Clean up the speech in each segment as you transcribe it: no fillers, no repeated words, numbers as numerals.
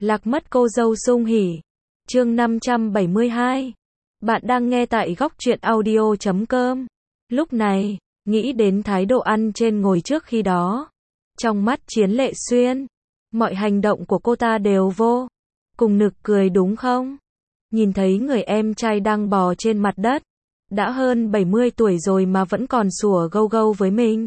Lạc mất cô dâu sung hỉ. Chương 572. Bạn đang nghe tại góc truyện audio.com. Lúc này, nghĩ đến thái độ ăn trên ngồi trước khi đó. Trong mắt Chiến Lệ Xuyên, mọi hành động của cô ta đều vô cùng nực cười đúng không? Nhìn thấy người em trai đang bò trên mặt đất, đã hơn 70 tuổi rồi mà vẫn còn sủa gâu gâu với mình.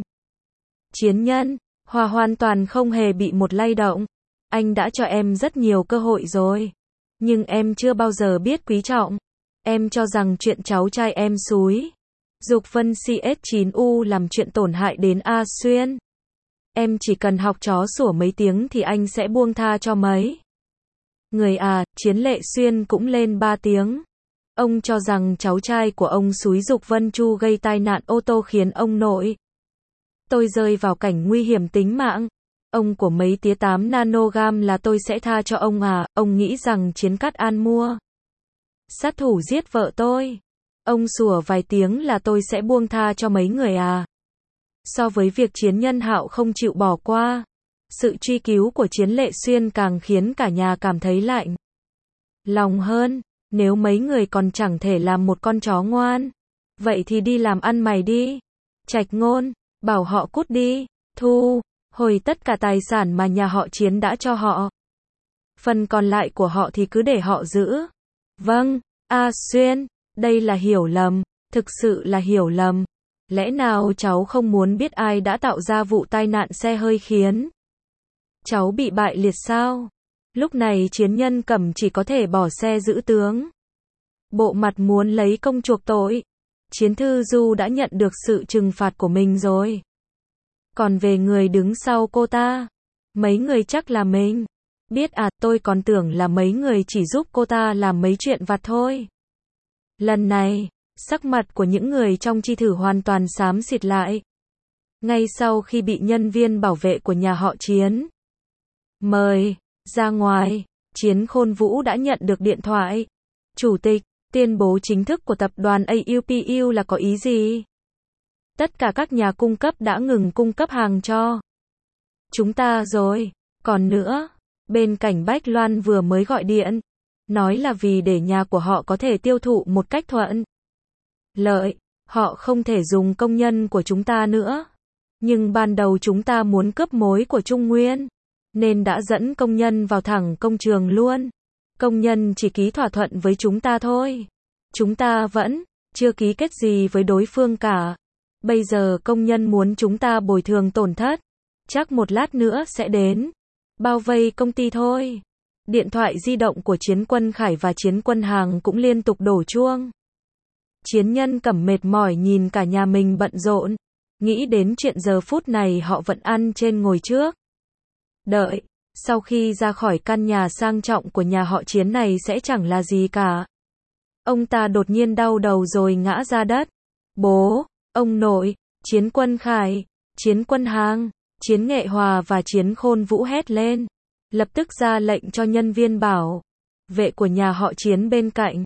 Chiến Nhân, Hòa hoàn toàn không hề bị một lay động. Anh đã cho em rất nhiều cơ hội rồi, nhưng em chưa bao giờ biết quý trọng. Em cho rằng chuyện cháu trai em xúi Dục Vân CS9U làm chuyện tổn hại đến A Xuyên. Em chỉ cần học chó sủa mấy tiếng thì anh sẽ buông tha cho mấy người à. Chiến Lệ Xuyên cũng lên 3 tiếng. Ông cho rằng cháu trai của ông xúi Dục Vân Chu gây tai nạn ô tô khiến ông nội tôi rơi vào cảnh nguy hiểm tính mạng. Ông của mấy tía 8 nanogam là tôi sẽ tha cho ông à? Ông nghĩ rằng Chiến Cát An mua sát thủ giết vợ tôi, ông sủa vài tiếng là tôi sẽ buông tha cho mấy người à? So với việc Chiến Nhân Hạo không chịu bỏ qua, sự truy cứu của Chiến Lệ Xuyên càng khiến cả nhà cảm thấy lạnh lòng hơn. Nếu mấy người còn chẳng thể làm một con chó ngoan, vậy thì đi làm ăn mày đi. Trạch Ngôn, bảo họ cút đi, thu hồi tất cả tài sản mà nhà họ Chiến đã cho họ. Phần còn lại của họ thì cứ để họ giữ. Vâng, A Xuyên, đây là hiểu lầm, thực sự là hiểu lầm. Lẽ nào cháu không muốn biết ai đã tạo ra vụ tai nạn xe hơi khiến cháu bị bại liệt sao? Lúc này Chiến Nhân Cẩm chỉ có thể bỏ xe giữ tướng, bộ mặt muốn lấy công chuộc tội. Chiến Thư Du đã nhận được sự trừng phạt của mình rồi. Còn về người đứng sau cô ta, mấy người chắc là mình biết à? Tôi còn tưởng là mấy người chỉ giúp cô ta làm mấy chuyện vặt thôi. Lần này, sắc mặt của những người trong chi thử hoàn toàn xám xịt lại. Ngay sau khi bị nhân viên bảo vệ của nhà họ Chiến mời ra ngoài, Chiến Khôn Vũ đã nhận được điện thoại. Chủ tịch, tuyên bố chính thức của tập đoàn AUPU là có ý gì? Tất cả các nhà cung cấp đã ngừng cung cấp hàng cho chúng ta rồi. Còn nữa, bên Cảnh Bách Loan vừa mới gọi điện, nói là vì để nhà của họ có thể tiêu thụ một cách thuận lợi, họ không thể dùng công nhân của chúng ta nữa. Nhưng ban đầu chúng ta muốn cướp mối của Trung Nguyên, nên đã dẫn công nhân vào thẳng công trường luôn. Công nhân chỉ ký thỏa thuận với chúng ta thôi. Chúng ta vẫn chưa ký kết gì với đối phương cả. Bây giờ công nhân muốn chúng ta bồi thường tổn thất, chắc một lát nữa sẽ đến bao vây công ty thôi. Điện thoại di động của Chiến Quân Khải và Chiến Quân Hàng cũng liên tục đổ chuông. Chiến Nhân Cẩm mệt mỏi nhìn cả nhà mình bận rộn, nghĩ đến chuyện giờ phút này họ vẫn ăn trên ngồi trước. Đợi, sau khi ra khỏi căn nhà sang trọng của nhà họ Chiến này sẽ chẳng là gì cả. Ông ta đột nhiên đau đầu rồi ngã ra đất. Bố, ông nội, Chiến Quân Khải, Chiến Quân Hàng, Chiến Nghệ Hòa và Chiến Khôn Vũ hét lên, lập tức ra lệnh cho nhân viên bảo vệ của nhà họ Chiến bên cạnh.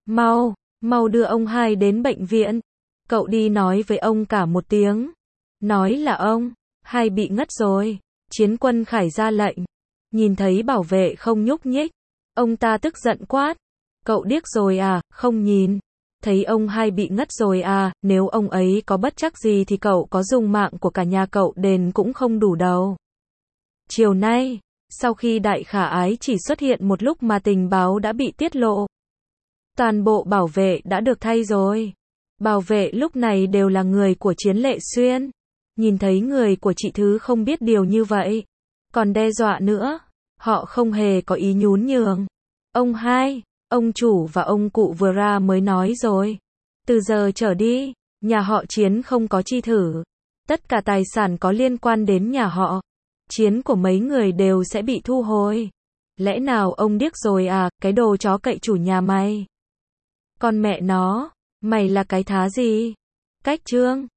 Mau đưa ông hai đến bệnh viện. Cậu đi nói với ông cả một tiếng, nói là ông hai bị ngất rồi. Chiến Quân Khải ra lệnh. Nhìn thấy bảo vệ không nhúc nhích, ông ta tức giận quát. Cậu điếc rồi à, không nhìn thấy ông hai bị ngất rồi à? Nếu ông ấy có bất trắc gì thì cậu có dùng mạng của cả nhà cậu đền cũng không đủ đâu. Chiều nay, sau khi Đại Khả Ái chỉ xuất hiện một lúc mà tình báo đã bị tiết lộ, toàn bộ bảo vệ đã được thay rồi. Bảo vệ lúc này đều là người của Chiến Lệ Xuyên. Nhìn thấy người của chị Thứ không biết điều như vậy, còn đe dọa nữa, họ không hề có ý nhún nhường. Ông hai, ông chủ và ông cụ vừa ra mới nói rồi. Từ giờ trở đi, nhà họ Chiến không có chi thử. Tất cả tài sản có liên quan đến nhà họ Chiến của mấy người đều sẽ bị thu hồi. Lẽ nào ông điếc rồi à, cái đồ chó cậy chủ nhà mày? Con mẹ nó, mày là cái thá gì? Cách trương,